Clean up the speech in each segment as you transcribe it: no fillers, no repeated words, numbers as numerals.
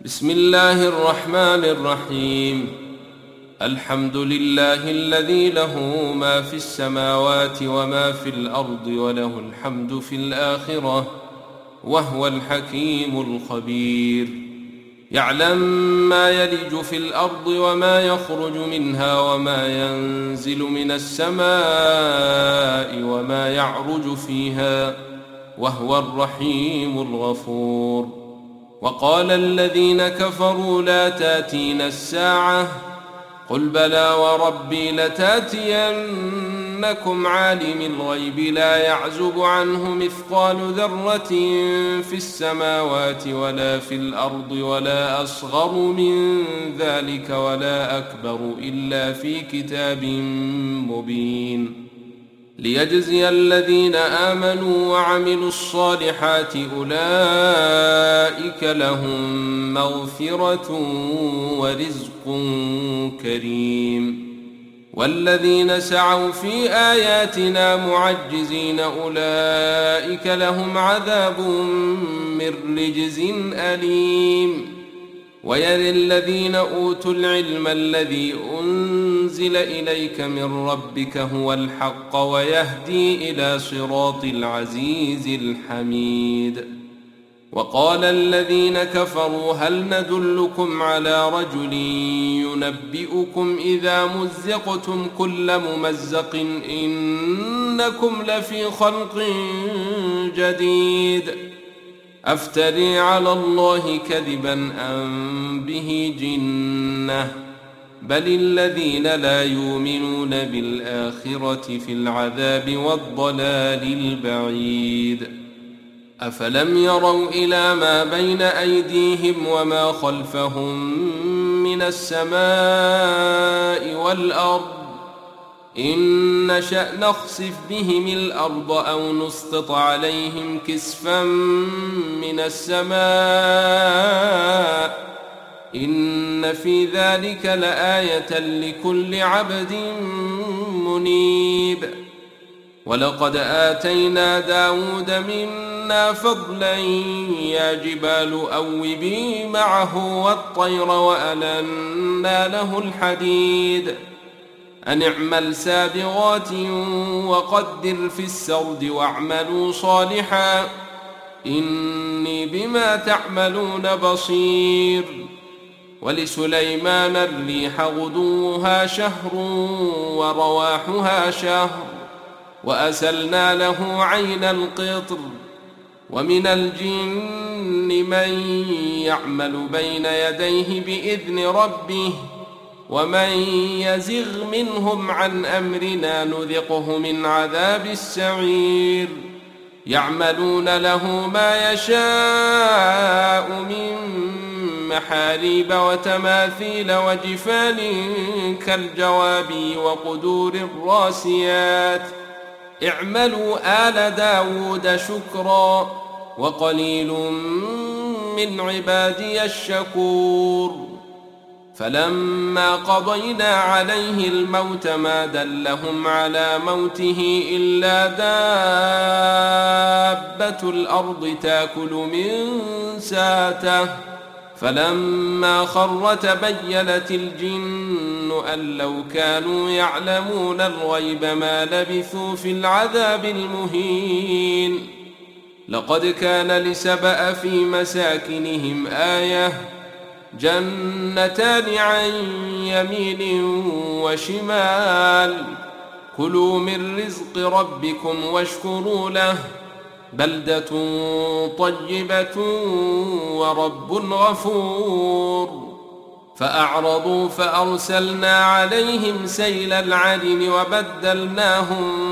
بسم الله الرحمن الرحيم. الحمد لله الذي له ما في السماوات وما في الأرض وله الحمد في الآخرة وهو الحكيم الخبير. يعلم ما يلج في الأرض وما يخرج منها وما ينزل من السماء وما يعرج فيها وهو الرحيم الغفور. وقال الذين كفروا لا تأتينا الساعة قل بلى وربي لتأتينكم عالم الغيب لا يعزب عنه مثقال ذرة في السماوات ولا في الأرض ولا أصغر من ذلك ولا أكبر إلا في كتاب مبين ليجزي الذين آمنوا وعملوا الصالحات أولئك لهم مغفرة ورزق كريم. والذين سعوا في آياتنا معجزين أولئك لهم عذاب من رجز أليم. ويرى الذين أوتوا العلم الذي أنزل إليك من ربك هو الحق ويهدي إلى صراط العزيز الحميد. وقال الذين كفروا هل ندلكم على رجل ينبئكم إذا مزقتم كل ممزق إنكم لفي خلق جديد أفتري على الله كذبا أم به جنة بل الذين لا يؤمنون بالآخرة في العذاب والضلال البعيد. أفلم يروا إلى ما بين أيديهم وما خلفهم من السماء والأرض إن نشأ نخسف بهم الأرض أو نسقط عليهم كسفا من السماء إن في ذلك لآية لكل عبد منيب. ولقد آتينا داود منا فضلا يا جبال أوبي معه والطير وألنا له الحديد أن اعمل سابغات وقدر في السرد واعملوا صالحا إني بما تعملون بصير. ولسليمان الريح غدوها شهر ورواحها شهر وأسلنا له عين القطر. ومن الجن من يعمل بين يديه بإذن ربه ومن يزغ منهم عن أمرنا نذقه من عذاب السعير. يعملون له ما يشاء من محاريب وتماثيل وجفان كالجواب وقدور الراسيات اعملوا آل داود شكرا وقليل من عبادي الشكور. فلما قضينا عليه الموت ما دلهم على موته إلا دابة الأرض تأكل من ساته فلما خر تبينت الجن أن لو كانوا يعلمون الغيب ما لبثوا في العذاب المهين. لقد كان لسبأ في مساكنهم آية جنتان عن يمين وشمال كلوا من رزق ربكم واشكروا له بلدة طيبة ورب غفور. فأعرضوا فأرسلنا عليهم سيل العرم وبدلناهم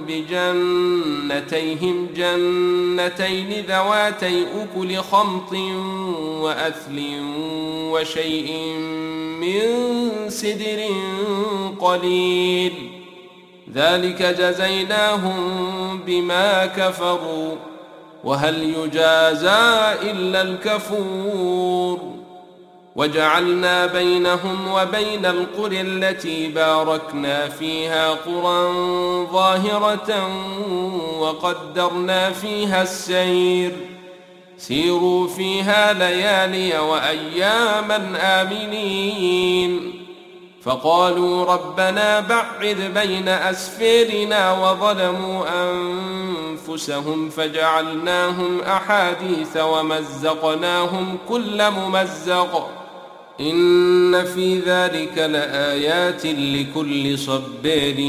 بجنتيهم جنتين ذواتي أكل خمط وأثل وشيء من سدر قليل ذلك جزيناهم بما كفروا وهل يجازى إلا الكفور. وجعلنا بينهم وبين القرى التي باركنا فيها قرى ظاهرة وقدرنا فيها السير سيروا فيها ليالي وأياما آمنين. فقالوا ربنا بعد بين أسفارنا وظلموا أنفسهم فجعلناهم أحاديث ومزقناهم كل ممزق إن في ذلك لآيات لكل صبار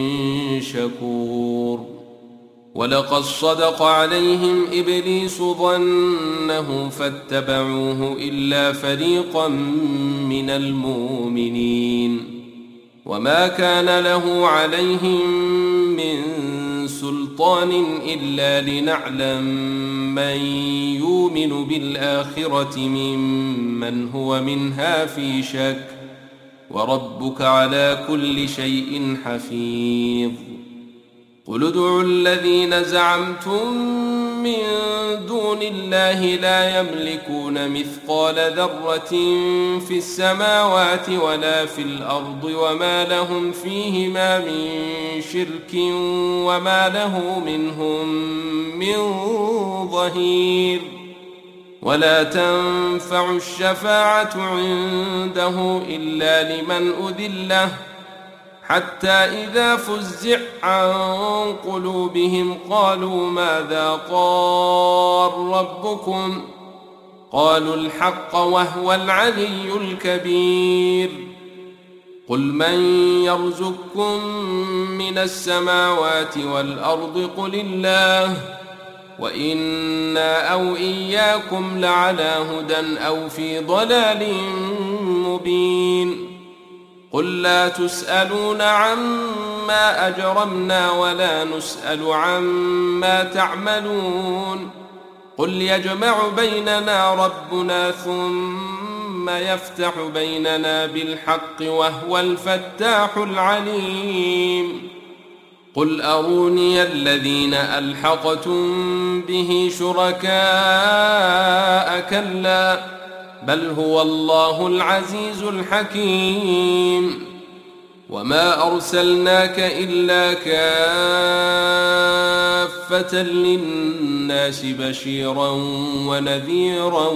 شكور. ولقد صدق عليهم إبليس ظنه فاتبعوه إلا فريقا من المؤمنين وما كان له عليهم من سلطان إلا لنعلم من يؤمن بالآخرة ممن هو منها في شك وربك على كل شيء حفيظ. قل ادعوا الذين زعمتم من دون الله لا يملكون مثقال ذرة في السماوات ولا في الأرض وما لهم فيهما من شرك وما له منهم من ظهير. ولا تنفع الشفاعة عنده إلا لمن أذن له حتى إذا فزع عن قلوبهم قالوا ماذا قال ربكم قالوا الحق وهو العلي الكبير. قل من يرزقكم من السماوات والأرض قل الله وإنا أو إياكم لعلى هدى أو في ضلال مبين. قل لا تسألون عما أجرمنا ولا نسأل عما تعملون. قل يجمع بيننا ربنا ثم يفتح بيننا بالحق وهو الفتاح العليم. قل أروني الذين ألحقتم به شركاء كلا بل هو الله العزيز الحكيم. وما أرسلناك إلا كافة للناس بشيرا ونذيرا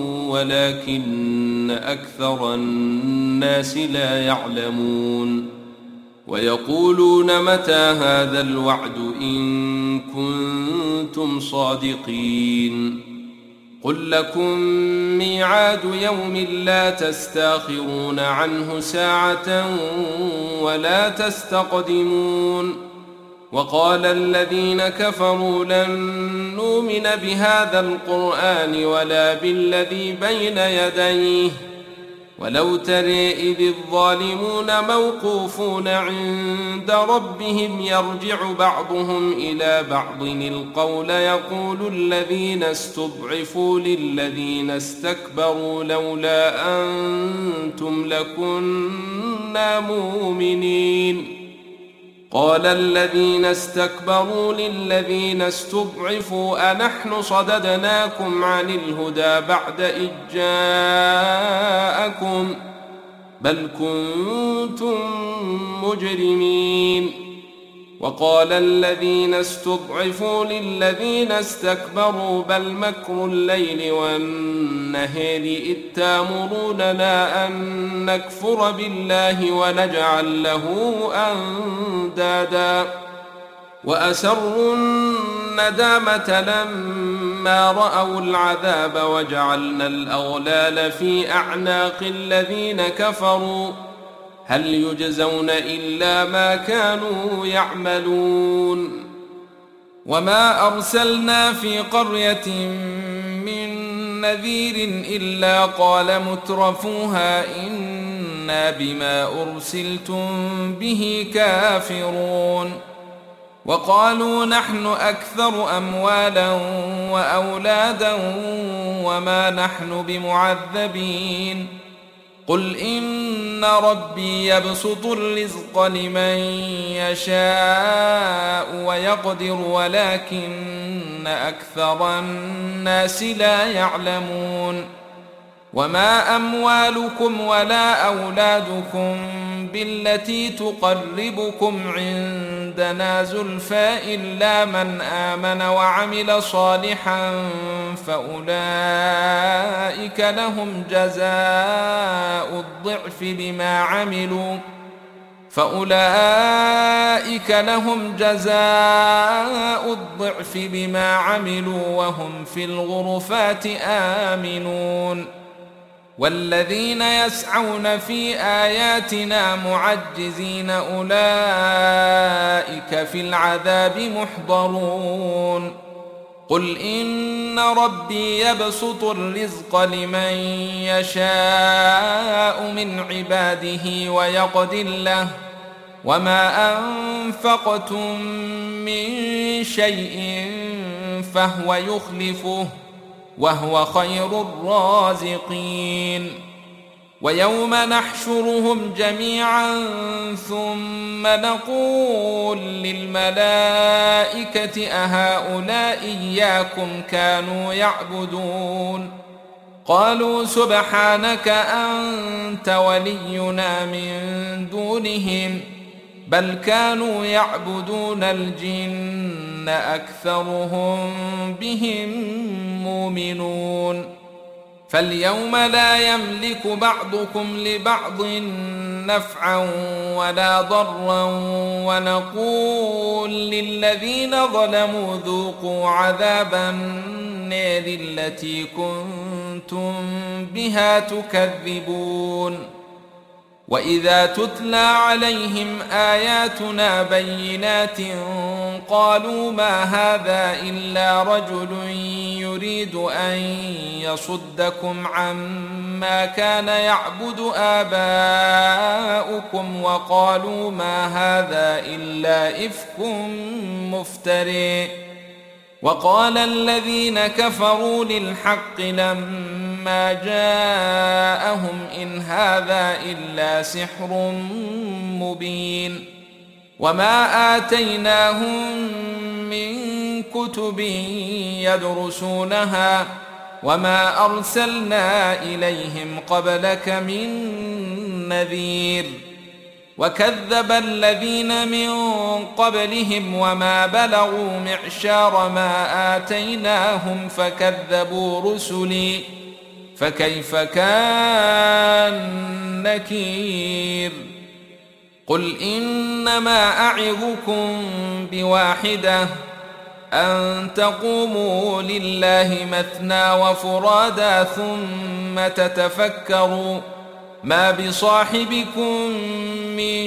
ولكن أكثر الناس لا يعلمون. ويقولون متى هذا الوعد إن كنتم صادقين. قل لكم ميعاد يوم لا تستاخرون عنه ساعة ولا تستقدمون. وقال الذين كفروا لن نؤمن بهذا القرآن ولا بالذي بين يديه ولو ترى إذ الظالمون موقوفون عند ربهم يرجع بعضهم إلى بعض القول يقول الذين استضعفوا للذين استكبروا لولا أنتم لكنا مؤمنين. قال الذين استكبروا للذين استضعفوا أنحن صددناكم عن الهدى بعد إذ جاءكم بل كنتم مجرمين. وقال الذين استضعفوا للذين استكبروا بل مكر الليل والنهار إذ تأمروننا أن نكفر بالله ونجعل له أندادا وأسروا الندامة لما رأوا العذاب وجعلنا الأغلال في أعناق الذين كفروا هل يجزون إلا ما كانوا يعملون. وما أرسلنا في قرية من نذير إلا قال مترفوها إنا بما أرسلتم به كافرون. وقالوا نحن أكثر أموالا وأولادا وما نحن بمعذبين. قل إن ربي يبسط الرزق لمن يشاء ويقدر ولكن أكثر الناس لا يعلمون. وما أموالكم ولا أولادكم بالتي تقربكم عندنا عندنا زلفى إلا من آمن وعمل صالحا فأولئك لهم جزاء الضعف بما عملوا وهم في الغرفات آمنون. والذين يسعون في آياتنا معجزين أولئك في العذاب محضرون. قل إن ربي يبسط الرزق لمن يشاء من عباده ويقدر له وما أنفقتم من شيء فهو يخلفه وهو خير الرازقين. ويوم نحشرهم جميعا ثم نقول للملائكة أهؤلاء إياكم كانوا يعبدون قالوا سبحانك أنت ولينا من دونهم بل كانوا يعبدون الجن أكثرهم بهم مؤمنون. فاليوم لا يملك بعضكم لبعض نفعا ولا ضرا ونقول للذين ظلموا ذوقوا عذاب النار التي كنتم بها تكذبون. وإذا تتلى عليهم آياتنا بينات قالوا ما هذا إلا رجل يريد أن يصدكم عما كان يعبد آباؤكم وقالوا ما هذا إلا إفك مفتري. وقال الذين كفروا للحق لما جاءهم إن هذا إلا سحر مبين. وما آتيناهم من كتب يدرسونها وما أرسلنا إليهم قبلك من نذير. وكذب الذين من قبلهم وما بلغوا معشار ما آتيناهم فكذبوا رسلي فكيف كان نكير. قل إنما أعظكم بواحدة أن تقوموا لله مثنى وفرادا ثم تتفكروا ما بصاحبكم من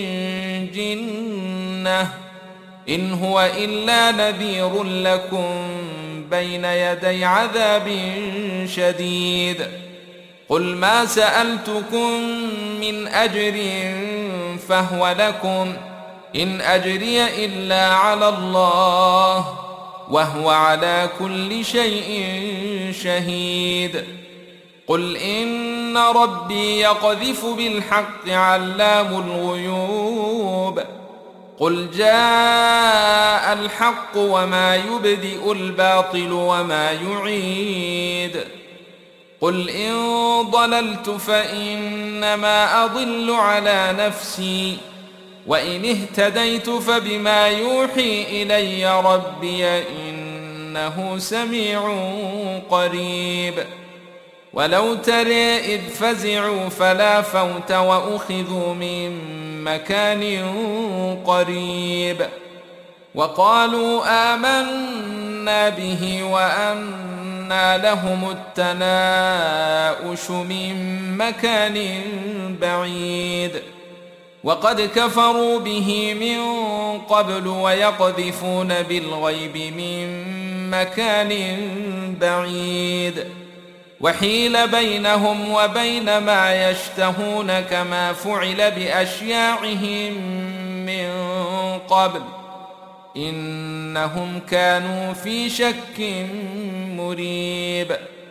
جنة إن هو إلا نذير لكم بين يدي عذاب شديد. قل ما سألتكم من أجر فهو لكم إن أجري إلا على الله وهو على كل شيء شهيد. قل إن ربي يقذف بالحق علام الغيوب. قل جاء الحق وما يبدئ الباطل وما يعيد. قل إن ضللت فإنما أضل على نفسي وإن اهتديت فبما يوحي إلي ربي إنه سميع قريب. ولو ترى إذ فزعوا فلا فوت وأخذوا من مكان قريب وقالوا آمنا به وأنى لهم التناؤش من مكان بعيد وقد كفروا به من قبل ويقذفون بالغيب من مكان بعيد وحيل بينهم وبين ما يشتهون كما فعل بأشياعهم من قبل إنهم كانوا في شك مريب.